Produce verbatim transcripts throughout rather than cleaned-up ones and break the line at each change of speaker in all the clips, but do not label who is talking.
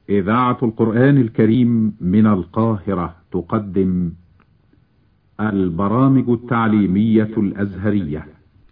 إذاعة القرآن الكريم من القاهرة تقدم البرامج التعليمية الأزهرية.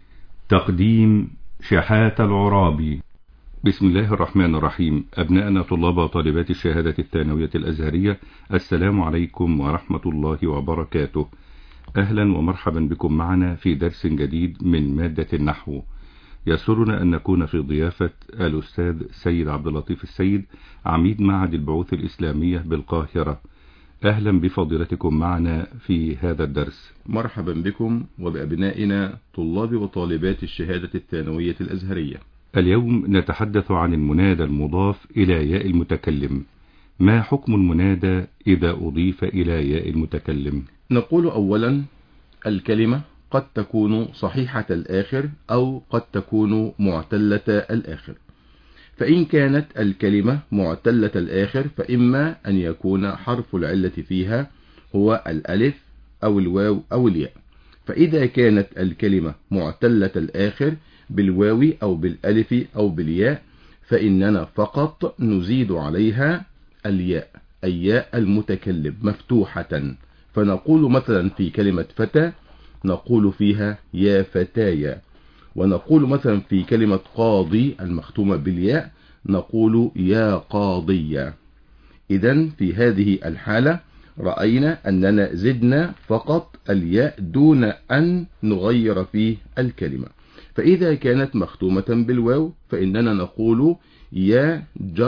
تقديم شحات العرابي. بسم الله الرحمن الرحيم. أبنائنا طلاب وطالبات الشهادة الثانوية الأزهرية، السلام عليكم ورحمة الله وبركاته. أهلا ومرحبا بكم معنا في درس جديد من مادة النحو. يسرنا أن نكون في ضيافة الأستاذ سيد عبد اللطيف السيد، عميد معهد البعوث الإسلامية بالقاهرة. أهلا بفضيلتكم معنا في هذا الدرس.
مرحبا بكم وبأبنائنا طلاب وطالبات الشهادة الثانوية الأزهرية.
اليوم نتحدث عن المنادى المضاف إلى ياء المتكلم. ما حكم المنادى إذا أضيف إلى ياء المتكلم؟
نقول أولا الكلمة قد تكون صحيحة الآخر أو قد تكون معتلة الآخر. فإن كانت الكلمة معتلة الآخر فإما أن يكون حرف العلة فيها هو الألف أو الواو أو الياء. فإذا كانت الكلمة معتلة الآخر بالواو أو بالألف أو بالياء فإننا فقط نزيد عليها الياء، الياء المتكلم مفتوحة. فنقول مثلا في كلمة فتى نقول فيها يا فتايا، ونقول مثلا في كلمة قاضي المختومة بالياء نقول يا قاضية. إذن في هذه الحالة رأينا أننا زدنا فقط الياء دون أن نغير فيه الكلمة. فإذا كانت مختومة بالواو فإننا نقول يا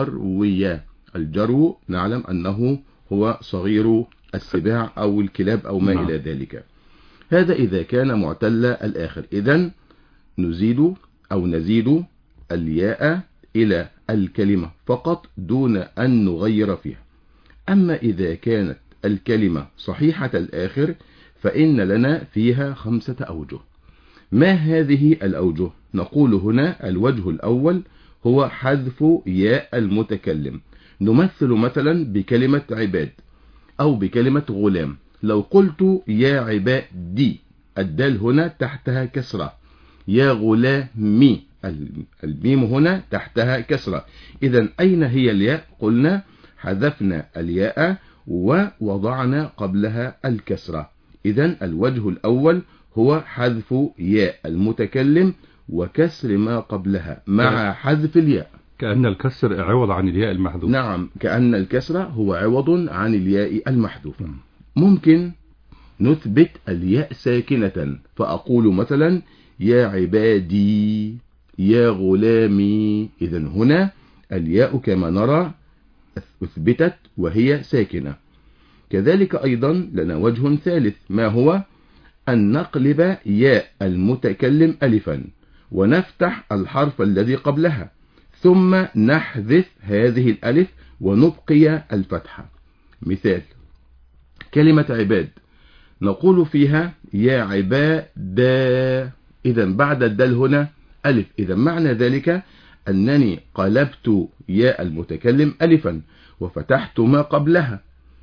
جروية. الجرو نعلم أنه هو صغير السباع أو الكلاب أو ما إلى ذلك. هذا إذا كان معتل الآخر. إذن نزيد أو نزيد الياء إلى الكلمة فقط دون أن نغير فيها. أما إذا كانت الكلمة صحيحة الآخر فإن لنا فيها خمسة أوجه. ما هذه الأوجه؟ نقول هنا الوجه الأول هو حذف ياء المتكلم. نمثل مثلا بكلمة عباد أو بكلمة غلام. لو قلت يا عبادي الدال هنا تحتها كسرة، يا غلامي الميم هنا تحتها كسرة. إذن أين هي الياء؟ قلنا حذفنا الياء ووضعنا قبلها الكسرة. إذن الوجه الأول هو حذف ياء المتكلم وكسر ما قبلها مع حذف الياء.
كأن الكسر عوض عن الياء المحذوف.
نعم، كأن الكسر هو عوض عن الياء المحذوف. ممكن نثبت الياء ساكنة فأقول مثلا يا عبادي يا غلامي. إذن هنا الياء كما نرى أثبتت وهي ساكنة. كذلك أيضا لنا وجه ثالث، ما هو أن نقلب ياء المتكلم ألفا ونفتح الحرف الذي قبلها ثم نحذف هذه الألف ونبقي الفتحة. مثال كلمة عباد نقول فيها يا عبادا. إذا بعد الدال هنا ألف. إذا معنى ذلك أنني قلبت ياء المتكلم ألفا وفتحت ما قبلها.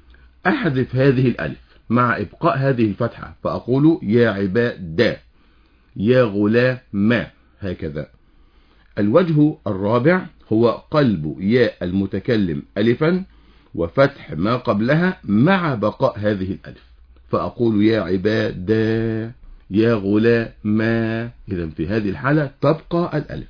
أحذف هذه الألف مع إبقاء هذه الفتحة فأقول يا عبادا يا غلام، هكذا. الوجه الرابع هو قلب ياء المتكلم ألفا وفتح ما قبلها مع بقاء هذه الألف فأقول يا عبادا يا غلاما. إذن في هذه الحالة تبقى الألف.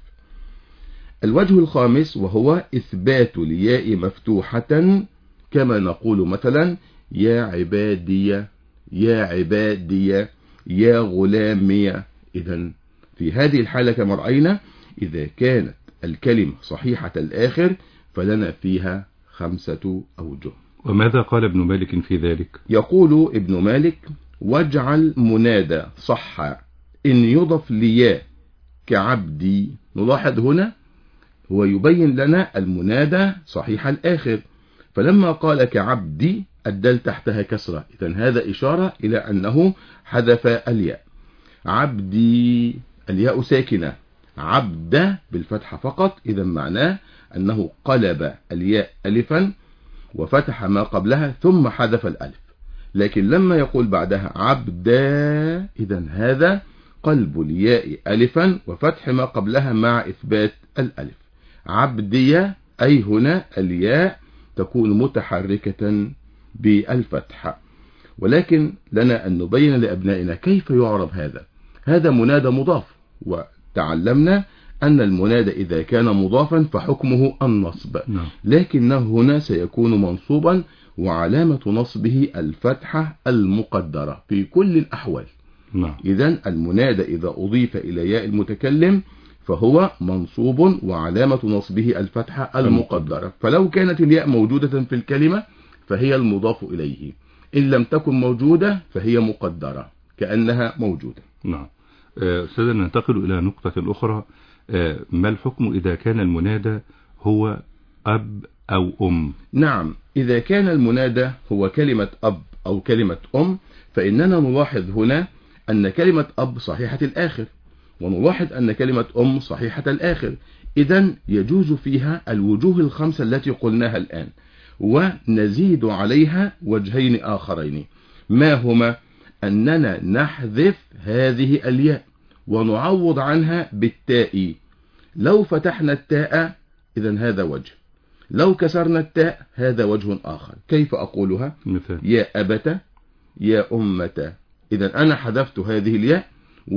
الوجه الخامس وهو إثبات الياء مفتوحة كما نقول مثلا يا عبادية يا عبادية يا غلامية. إذن في هذه الحالة كما رأينا إذا كانت الكلمة صحيحة الآخر فلنا فيها خمسة أوجه.
وماذا قال ابن مالك في ذلك؟
يقول ابن مالك واجعل منادى صح إن يضف لياء كعبدي. نلاحظ هنا هو يبين لنا المنادى صحيح الآخر، فلما قال كعبدي الدال تحتها كسرة. إذن هذا إشارة إلى أنه حذف الياء. عبدي الياء ساكنة، عبد بالفتحة فقط. إذن معناه أنه قلب الياء ألفا وفتح ما قبلها ثم حذف الألف. لكن لما يقول بعدها عبدا إذن هذا قلب الياء ألفا وفتح ما قبلها مع إثبات الألف. عبدية أي هنا الياء تكون متحركة بالفتح. ولكن لنا أن نبين لأبنائنا كيف يعرب هذا. هذا منادى مضاف، وتعلمنا أن المنادى إذا كان مضافا فحكمه النصب، لكنه هنا سيكون منصوبا وعلامة نصبه الفتحة المقدرة في كل الأحوال. إذن المنادى إذا أضيف إلى ياء المتكلم فهو منصوب وعلامة نصبه الفتحة المقدرة، فلو كانت الياء موجودة في الكلمة فهي المضاف إليه، إن لم تكن موجودة فهي مقدرة كأنها موجودة.
نعم. أستاذ ننتقل إلى نقطة أخرى. ما الحكم إذا كان المنادى هو أب أو أم؟
نعم، إذا كان المنادى هو كلمة أب أو كلمة أم فإننا نلاحظ هنا أن كلمة أب صحيحة الآخر، ونلاحظ أن كلمة أم صحيحة الآخر. إذن يجوز فيها الوجوه الخمسة التي قلناها الآن، ونزيد عليها وجهين آخرين. ما هما؟ أننا نحذف هذه الياء ونعوض عنها بالتاء. لو فتحنا التاء إذن هذا وجه، لو كسرنا التاء هذا وجه آخر. كيف أقولها؟ مثل يا أبت، يا أمة. إذن أنا حذفت هذه الياء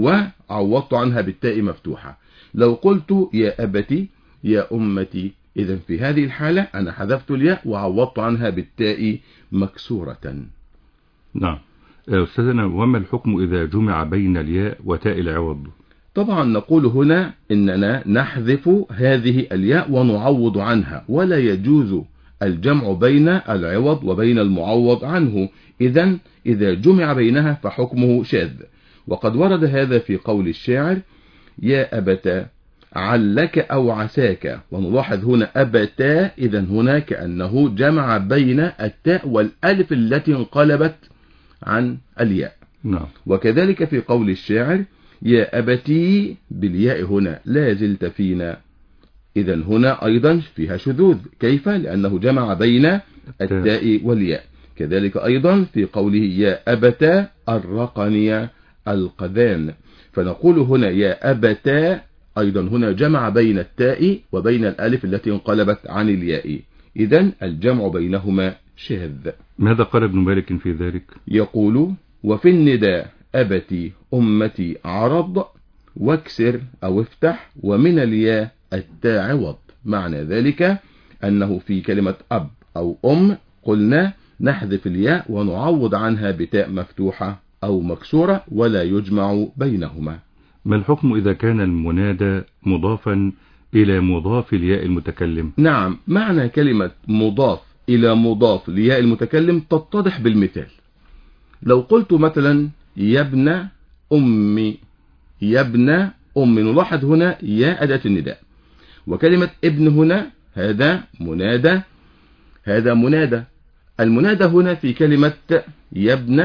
وعوضت عنها بالتاء مفتوحة. لو قلت يا أبتي، يا أمتي، إذن في هذه الحالة أنا حذفت الياء وعوضت عنها بالتاء مكسورة.
نعم. أستاذنا، وما الحكم إذا جمع بين الياء وتاء العوض؟
طبعا نقول هنا إننا نحذف هذه الياء ونعوض عنها، ولا يجوز الجمع بين العوض وبين المعوض عنه. إذن إذا جمع بينها فحكمه شاذ، وقد ورد هذا في قول الشاعر يا أبتا علك أو عساك. ونلاحظ هنا أبتا، إذن هنا كأنه جمع بين التاء والألف التي انقلبت عن الياء.
نعم.
وكذلك في قول الشاعر يا أبتي بالياء هنا لا زلت فينا. إذن هنا أيضا فيها شذوذ. كيف؟ لأنه جمع بين التاء والياء. كذلك أيضا في قوله يا أبتا الرقني القذان، فنقول هنا يا أبتا أيضا هنا جمع بين التاء وبين الألف التي انقلبت عن الياء. إذن الجمع بينهما شاذ.
ماذا قال ابن مالك في ذلك؟
يقول وفي النداء أبتي أمتي عرض واكسر أو افتح ومن الياء التاء عوض. معنى ذلك أنه في كلمة أب أو أم قلنا نحذف الياء ونعوض عنها بتاء مفتوحة أو مكسورة ولا يجمع بينهما.
ما الحكم إذا كان المنادى مضافا إلى مضاف الياء المتكلم؟
نعم، معنى كلمة مضاف إلى مضاف لياء المتكلم تتضح بالمثال. لو قلت مثلا يا ابن أمي، يا ابن أمي، نلاحظ هنا يا أداة النداء، وكلمة ابن هنا هذا منادى، هذا منادى. المنادى هنا في كلمة يا ابن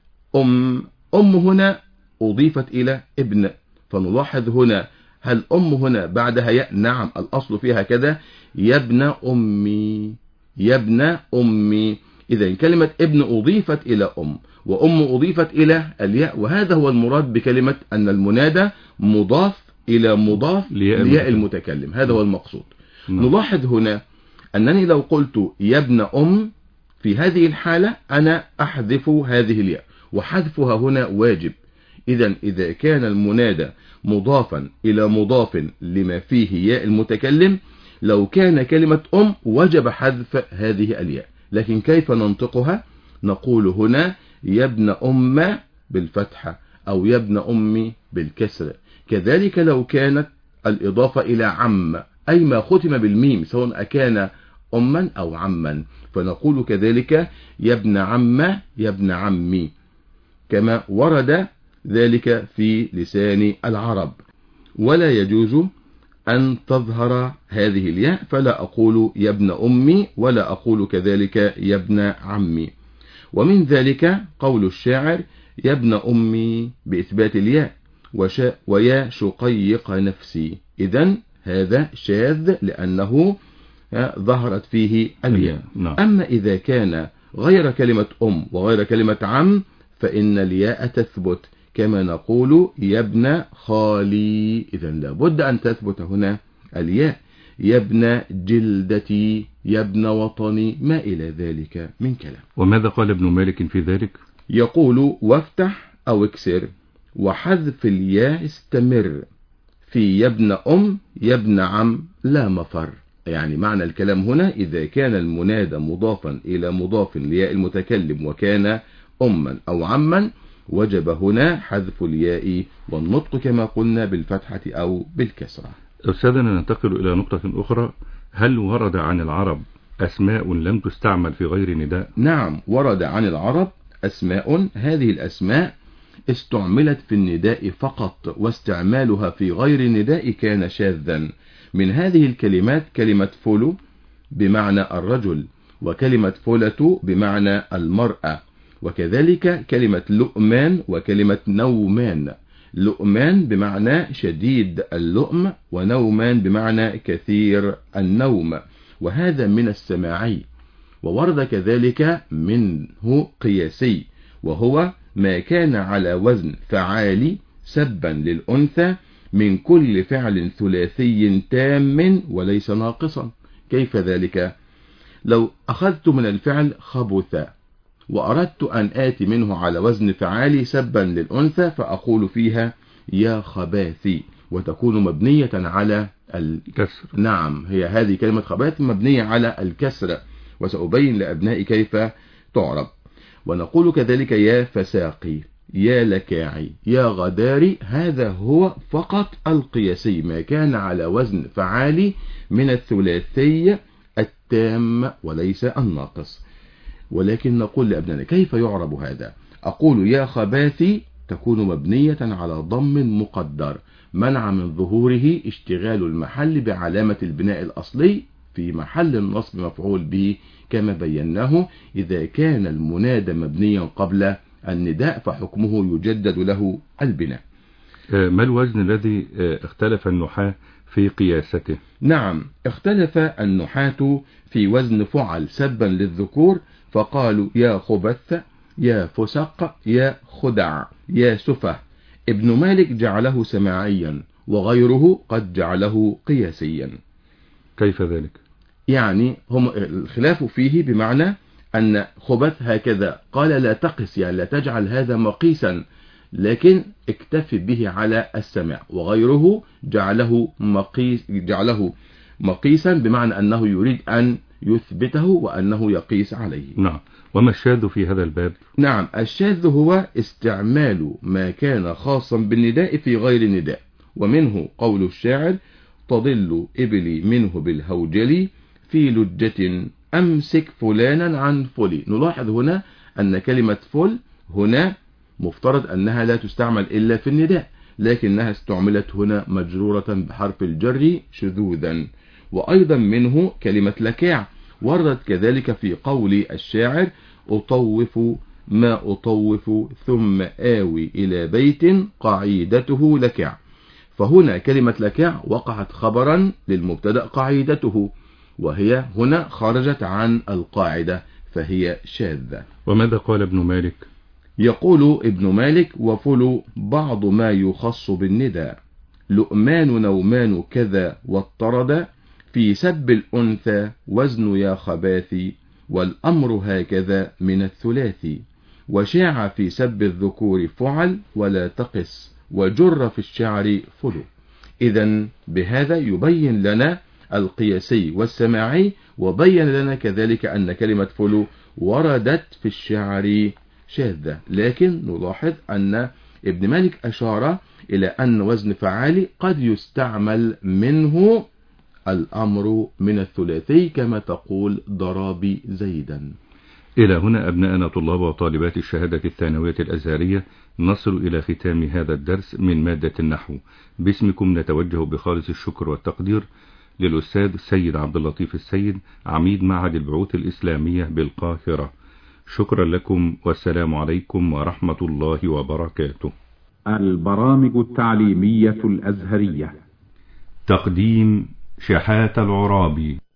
أم، أم هنا أضيفت إلى ابن، فنلاحظ هنا هل أم هنا بعدها ياء؟ نعم، الأصل فيها كذا يا ابن أمي، يا ابن أمي. إذا كلمة ابن أضيفت إلى أم، وأم أضيفت إلى الياء، وهذا هو المراد بكلمة أن المنادى مضاف إلى مضاف لياء المتكلم، هذا هو المقصود. م. نلاحظ هنا أنني لو قلت يا ابن أم في هذه الحالة أنا أحذف هذه الياء، وحذفها هنا واجب. إذا إذا كان المنادى مضافا إلى مضاف لما فيه ياء المتكلم، لو كان كلمة أم وجب حذف هذه الياء، لكن كيف ننطقها؟ نقول هنا يا ابن أم بالفتحة أو يا ابن أمي بالكسر. كذلك لو كانت الإضافة إلى عم، أي ما ختم بالميم سواء أكان أما أو عما، فنقول كذلك يا ابن عم، يا ابن عمي، كما ورد ذلك في لسان العرب. ولا يجوز أن تظهر هذه الياء، فلا أقول يا ابن أمي ولا أقول كذلك يا ابن عمي. ومن ذلك قول الشاعر يا ابن أمي بإثبات الياء ويا شقيق نفسي. إذن هذا شاذ لأنه ظهرت فيه الياء. أما إذا كان غير كلمة أم وغير كلمة عم فإن الياء تثبت، كما نقول يا ابن خالي، إذن لابد أن تثبت هنا الياء. يا ابن جلدتي، يا ابن وطني، ما إلى ذلك من كلام.
وماذا قال ابن مالك في ذلك؟
يقول: وافتح أو اكسر، وحذف الياء استمر، في يا ابن أم يا ابن عم لا مفر. يعني معنى الكلام هنا: إذا كان المنادى مضافا إلى مضاف لياء المتكلم وكان أما أو عما، وجب هنا حذف الياء والنطق كما قلنا بالفتحة أو بالكسرة.
أستاذنا ننتقل إلى نقطة أخرى. هل ورد عن العرب أسماء لم تستعمل في غير نداء؟
نعم، ورد عن العرب أسماء، هذه الأسماء استعملت في النداء فقط، واستعمالها في غير النداء كان شاذا. من هذه الكلمات كلمة فلو بمعنى الرجل، وكلمة فلة بمعنى المرأة، وكذلك كلمة لؤمان وكلمة نومان. لؤمان بمعنى شديد اللؤم، ونومان بمعنى كثير النوم، وهذا من السماعي. وورد كذلك منه قياسي، وهو ما كان على وزن فعالي سبا للأنثى من كل فعل ثلاثي تام وليس ناقصا. كيف ذلك؟ لو أخذت من الفعل خبث وأردت أن آتي منه على وزن فعالي سبا للأنثى، فأقول فيها يا خباثي، وتكون مبنية على الكسر. نعم، هي هذه كلمة خباث مبنية على الكسر، وسأبين لأبناء كيف تعرب. ونقول كذلك يا فساقي، يا لكاعي، يا غداري. هذا هو فقط القياسي، ما كان على وزن فعالي من الثلاثي التام وليس الناقص. ولكن نقول لأبنائنا كيف يعرب هذا؟ أقول يا خباثي تكون مبنية على ضم مقدر، منع من ظهوره اشتغال المحل بعلامة البناء الأصلي في محل النصب مفعول به، كما بيناه. إذا كان المنادى مبنيا قبل النداء فحكمه يجدد له البناء.
ما الوزن الذي اختلف النحاة في قياسته؟
نعم، اختلف النحاة في وزن فعل سبا للذكور، فقالوا يا خبث، يا فسق، يا خدع، يا سفه. ابن مالك جعله سماعيا، وغيره قد جعله قياسيا.
كيف ذلك؟
يعني هم الخلاف فيه بمعنى أن خبث هكذا قال لا تقس، يعني لا تجعل هذا مقيسا، لكن اكتفي به على السماع. وغيره جعله مقيس، جعله مقيسا بمعنى أنه يريد أن يثبته وأنه يقيس عليه.
نعم. وما الشاذ في هذا الباب؟
نعم، الشاذ هو استعمال ما كان خاصا بالنداء في غير النداء، ومنه قول الشاعر: تضل إبلي منه بالهوجل في لجة أمسك فلانا عن فلي. نلاحظ هنا أن كلمة فل هنا مفترض أنها لا تستعمل إلا في النداء، لكنها استعملت هنا مجرورة بحرف الجر شذوذا. وأيضا منه كلمة لكاع، وردت كذلك في قول الشاعر: أطوف ما أطوف ثم آوي إلى بيت قعيدته لكاع. فهنا كلمة لكاع وقعت خبرا للمبتدأ قعيدته، وهي هنا خرجت عن القاعدة فهي شاذة.
وماذا قال ابن مالك؟
يقول ابن مالك: وفل بعض ما يخص بالنداء، لؤمان نومان كذا واضطرد، في سب الأنثى وزن يا خباثي، والأمر هكذا من الثلاثي، وشاع في سب الذكور فعل ولا تقس، وجر في الشعر فلو. إذن بهذا يبين لنا القياسي والسماعي، وبين لنا كذلك أن كلمة فلو وردت في الشعر شاذة. لكن نلاحظ أن ابن مالك أشار إلى أن وزن فعالي قد يستعمل منه الأمر من الثلاثي، كما تقول ضرابي زيدا.
إلى هنا أبناءنا طلاب وطالبات الشهادة الثانوية الأزهرية نصل إلى ختام هذا الدرس من مادة النحو. باسمكم نتوجه بخالص الشكر والتقدير للأستاذ سيد عبد اللطيف السيد، عميد معهد البعوث الإسلامية بالقاهرة. شكرا لكم، والسلام عليكم ورحمة الله وبركاته.
البرامج التعليمية الأزهرية.
تقديم شحاتة العرابي.